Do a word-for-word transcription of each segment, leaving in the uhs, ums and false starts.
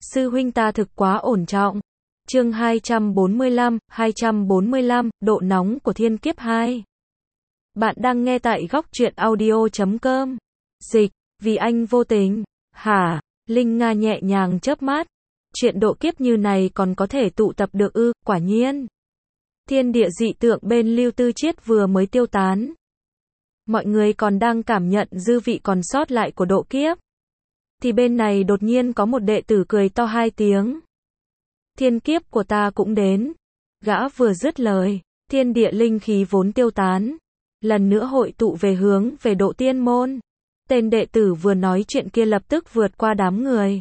sư huynh ta thực quá ổn trọng. Chương hai trăm bốn mươi lăm, hai trăm bốn mươi lăm, độ nóng của thiên kiếp hai. Bạn đang nghe tại góc truyện audio chấm com. Dịch, vì anh vô tình. Hả? Linh Nga nhẹ nhàng chớp mắt. Chuyện độ kiếp như này còn có thể tụ tập được ư? Quả nhiên. Thiên địa dị tượng bên Lưu Tư Chiết vừa mới tiêu tán. Mọi người còn đang cảm nhận dư vị còn sót lại của độ kiếp. Thì bên này đột nhiên có một đệ tử cười to hai tiếng. Thiên kiếp của ta cũng đến. Gã vừa dứt lời, thiên địa linh khí vốn tiêu tán, lần nữa hội tụ về hướng về độ tiên môn. Tên đệ tử vừa nói chuyện kia lập tức vượt qua đám người,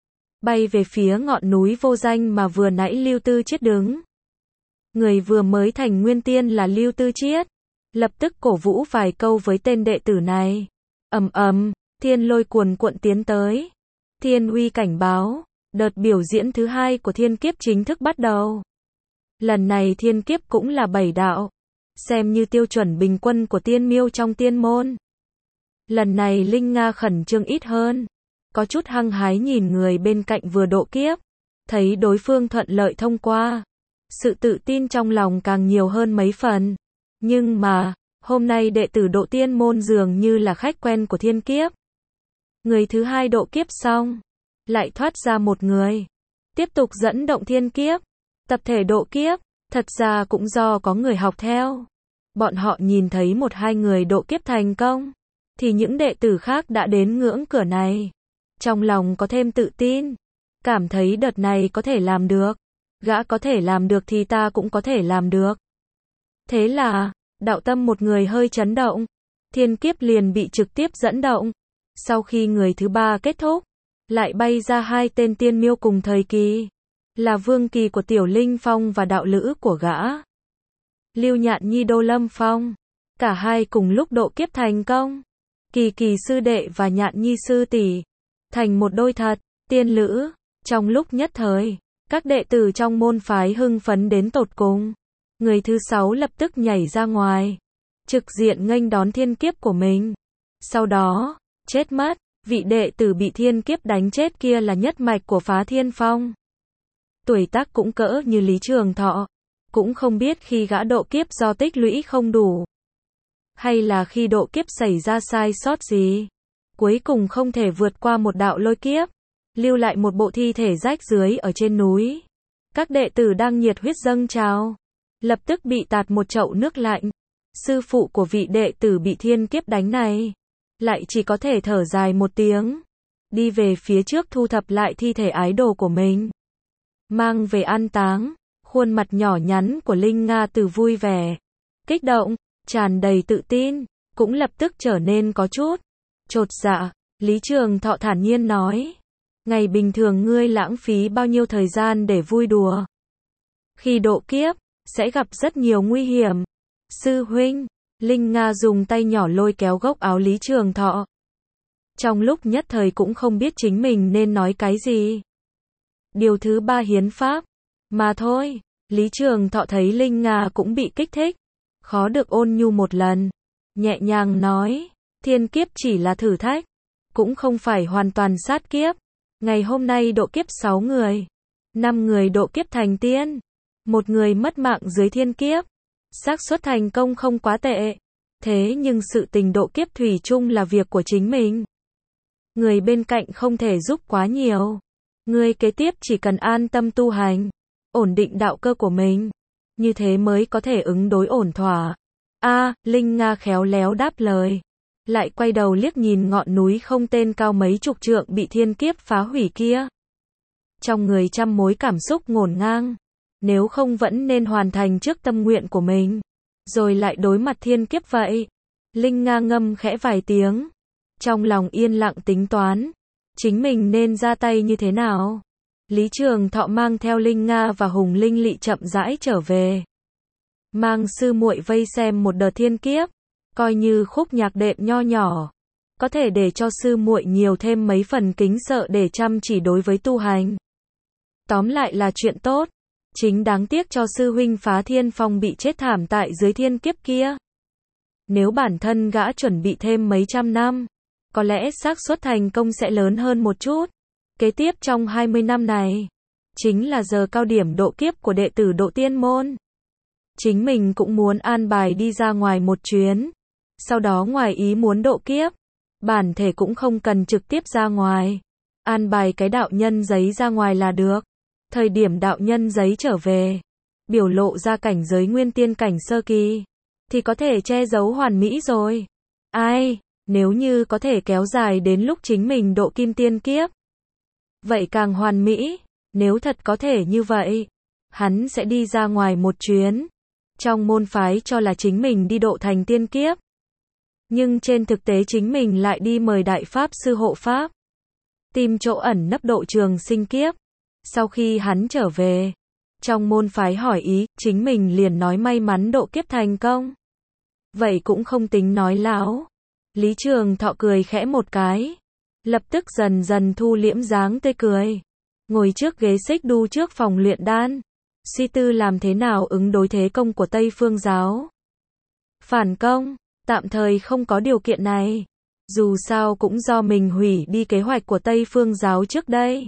bay về phía ngọn núi vô danh mà vừa nãy Lưu Tư Chiết đứng. Người vừa mới thành nguyên tiên là Lưu Tư Chiết, lập tức cổ vũ vài câu với tên đệ tử này. Ầm ầm, thiên lôi cuồn cuộn tiến tới. Thiên uy cảnh báo, đợt biểu diễn thứ hai của thiên kiếp chính thức bắt đầu. Lần này thiên kiếp cũng là bảy đạo, xem như tiêu chuẩn bình quân của tiên miêu trong tiên môn. Lần này Linh Nga khẩn trương ít hơn, có chút hăng hái nhìn người bên cạnh vừa độ kiếp, thấy đối phương thuận lợi thông qua, sự tự tin trong lòng càng nhiều hơn mấy phần. Nhưng mà, hôm nay đệ tử độ tiên môn dường như là khách quen của thiên kiếp. Người thứ hai độ kiếp xong, lại thoát ra một người, tiếp tục dẫn động thiên kiếp, tập thể độ kiếp, thật ra cũng do có người học theo. Bọn họ nhìn thấy một hai người độ kiếp thành công, thì những đệ tử khác đã đến ngưỡng cửa này. Trong lòng có thêm tự tin, cảm thấy đợt này có thể làm được. Gã có thể làm được thì ta cũng có thể làm được. Thế là, đạo tâm một người hơi chấn động, thiên kiếp liền bị trực tiếp dẫn động. Sau khi người thứ ba kết thúc, lại bay ra hai tên tiên miêu cùng thời kỳ, là vương kỳ của Tiểu Linh Phong và đạo lữ của gã, Lưu Nhạn Nhi Đô Lâm Phong. Cả hai cùng lúc độ kiếp thành công. Kỳ Kỳ sư đệ và Nhạn Nhi sư tỷ thành một đôi thật, tiên lữ. Trong lúc nhất thời, các đệ tử trong môn phái hưng phấn đến tột cùng. Người thứ sáu lập tức nhảy ra ngoài, trực diện nghênh đón thiên kiếp của mình. Sau đó, chết mất. Vị đệ tử bị thiên kiếp đánh chết kia là nhất mạch của Phá Thiên Phong. Tuổi tác cũng cỡ như Lý Trường Thọ. Cũng không biết khi gã độ kiếp do tích lũy không đủ, hay là khi độ kiếp xảy ra sai sót gì, cuối cùng không thể vượt qua một đạo lôi kiếp, lưu lại một bộ thi thể rách rưới ở trên núi. Các đệ tử đang nhiệt huyết dâng trào, lập tức bị tạt một chậu nước lạnh. Sư phụ của vị đệ tử bị thiên kiếp đánh này lại chỉ có thể thở dài một tiếng, đi về phía trước thu thập lại thi thể ái đồ của mình, mang về an táng. Khuôn mặt nhỏ nhắn của Linh Nga từ vui vẻ, kích động, tràn đầy tự tin, cũng lập tức trở nên có chút chột dạ. Lý Trường Thọ thản nhiên nói, ngày bình thường ngươi lãng phí bao nhiêu thời gian để vui đùa, khi độ kiếp sẽ gặp rất nhiều nguy hiểm. Sư huynh. Linh Nga dùng tay nhỏ lôi kéo góc áo Lý Trường Thọ. Trong lúc nhất thời cũng không biết chính mình nên nói cái gì. Điều thứ ba hiến pháp. Mà thôi. Lý Trường Thọ thấy Linh Nga cũng bị kích thích, khó được ôn nhu một lần. Nhẹ nhàng nói, thiên kiếp chỉ là thử thách, cũng không phải hoàn toàn sát kiếp. Ngày hôm nay độ kiếp sáu người. năm người độ kiếp thành tiên. Một người mất mạng dưới thiên kiếp. Xác suất thành công không quá tệ. Thế nhưng sự tình độ kiếp thủy chung là việc của chính mình. Người bên cạnh không thể giúp quá nhiều. Người kế tiếp chỉ cần an tâm tu hành, ổn định đạo cơ của mình, như thế mới có thể ứng đối ổn thỏa. A, à, Linh Nga khéo léo đáp lời, lại quay đầu liếc nhìn ngọn núi không tên cao mấy chục trượng bị thiên kiếp phá hủy kia. Trong người trăm mối cảm xúc ngổn ngang. Nếu không vẫn nên hoàn thành trước tâm nguyện của mình, rồi lại đối mặt thiên kiếp vậy. Linh Nga ngâm khẽ vài tiếng, trong lòng yên lặng tính toán, chính mình nên ra tay như thế nào. Lý Trường Thọ mang theo Linh Nga và Hùng Linh Lị chậm rãi trở về, mang sư muội vây xem một đợt thiên kiếp, coi như khúc nhạc đệm nho nhỏ, có thể để cho sư muội nhiều thêm mấy phần kính sợ để chăm chỉ đối với tu hành. Tóm lại là chuyện tốt. Chính đáng tiếc cho sư huynh Phá Thiên Phong bị chết thảm tại dưới thiên kiếp kia. Nếu bản thân gã chuẩn bị thêm mấy trăm năm, có lẽ xác suất thành công sẽ lớn hơn một chút. Kế tiếp trong hai mươi năm này, chính là giờ cao điểm độ kiếp của đệ tử Độ Tiên môn. Chính mình cũng muốn an bài đi ra ngoài một chuyến. Sau đó ngoài ý muốn độ kiếp, bản thể cũng không cần trực tiếp ra ngoài. An bài cái đạo nhân giấy ra ngoài là được. Thời điểm đạo nhân giấy trở về, biểu lộ ra cảnh giới nguyên tiên cảnh sơ kỳ, thì có thể che giấu hoàn mỹ rồi. Ai, nếu như có thể kéo dài đến lúc chính mình độ kim tiên kiếp, vậy càng hoàn mỹ. Nếu thật có thể như vậy, hắn sẽ đi ra ngoài một chuyến. Trong môn phái cho là chính mình đi độ thành tiên kiếp, nhưng trên thực tế chính mình lại đi mời đại pháp sư hộ pháp, tìm chỗ ẩn nấp độ trường sinh kiếp. Sau khi hắn trở về, trong môn phái hỏi ý, chính mình liền nói may mắn độ kiếp thành công. Vậy cũng không tính nói láo. Lý Trường Thọ cười khẽ một cái, lập tức dần dần thu liễm dáng tươi cười, ngồi trước ghế xích đu trước phòng luyện đan, suy tư làm thế nào ứng đối thế công của Tây Phương giáo. Phản công, tạm thời không có điều kiện này. Dù sao cũng do mình hủy đi kế hoạch của Tây Phương giáo trước đây.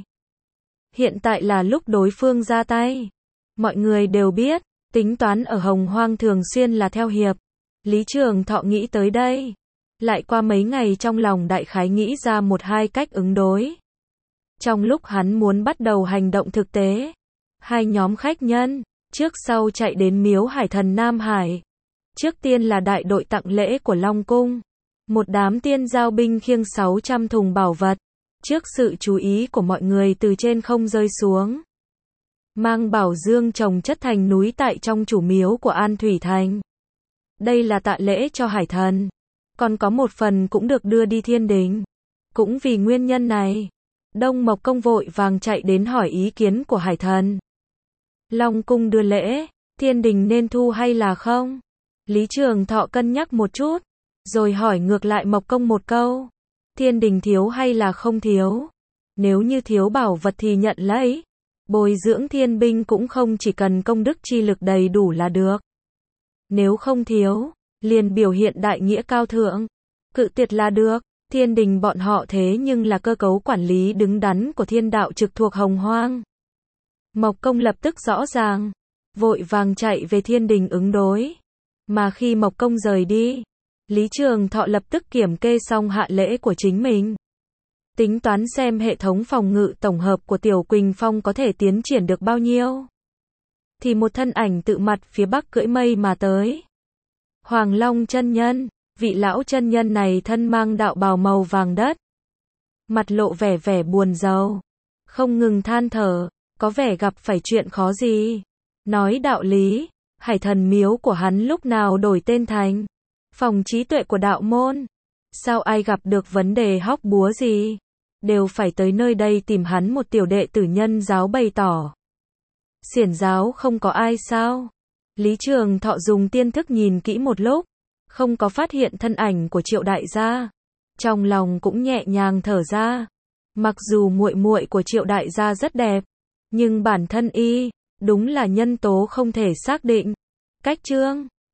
Hiện tại là lúc đối phương ra tay. Mọi người đều biết, tính toán ở Hồng Hoang thường xuyên là theo hiệp. Lý Trường Thọ nghĩ tới đây, lại qua mấy ngày trong lòng đại khái nghĩ ra một hai cách ứng đối. Trong lúc hắn muốn bắt đầu hành động thực tế, hai nhóm khách nhân, trước sau chạy đến miếu Hải Thần Nam Hải. Trước tiên là đại đội tặng lễ của Long Cung. Một đám tiên giao binh khiêng sáu trăm thùng bảo vật. Trước sự chú ý của mọi người từ trên không rơi xuống. Mang bảo dương trồng chất thành núi tại trong chủ miếu của An Thủy Thành. Đây là tạ lễ cho Hải Thần. Còn có một phần cũng được đưa đi thiên đình. Cũng vì nguyên nhân này, Đông Mộc Công vội vàng chạy đến hỏi ý kiến của Hải Thần. Long Cung đưa lễ, thiên đình nên thu hay là không? Lý Trường Thọ cân nhắc một chút, rồi hỏi ngược lại Mộc Công một câu. Thiên đình thiếu hay là không thiếu? Nếu như thiếu bảo vật thì nhận lấy. Bồi dưỡng thiên binh cũng không chỉ cần công đức chi lực đầy đủ là được. Nếu không thiếu, liền biểu hiện đại nghĩa cao thượng. Cự tuyệt là được. Thiên đình bọn họ thế nhưng là cơ cấu quản lý đứng đắn của thiên đạo trực thuộc Hồng Hoang. Mộc Công lập tức rõ ràng, vội vàng chạy về thiên đình ứng đối. Mà khi Mộc Công rời đi, Lý Trường Thọ lập tức kiểm kê xong hạ lễ của chính mình. Tính toán xem hệ thống phòng ngự tổng hợp của Tiểu Quỳnh Phong có thể tiến triển được bao nhiêu. Thì một thân ảnh tự mặt phía bắc cưỡi mây mà tới. Hoàng Long chân nhân, vị lão chân nhân này thân mang đạo bào màu vàng đất. Mặt lộ vẻ vẻ buồn rầu, không ngừng than thở, có vẻ gặp phải chuyện khó gì. Nói đạo lý, Hải Thần miếu của hắn lúc nào đổi tên thành phòng trí tuệ của đạo môn. Sao ai gặp được vấn đề hóc búa gì, đều phải tới nơi đây tìm hắn một tiểu đệ tử nhân giáo bày tỏ. Xiển giáo không có ai sao? Lý Trường Thọ dùng tiên thức nhìn kỹ một lúc, không có phát hiện thân ảnh của Triệu đại gia. Trong lòng cũng nhẹ nhàng thở ra. Mặc dù muội muội của Triệu đại gia rất đẹp, nhưng bản thân y, đúng là nhân tố không thể xác định. Cách chương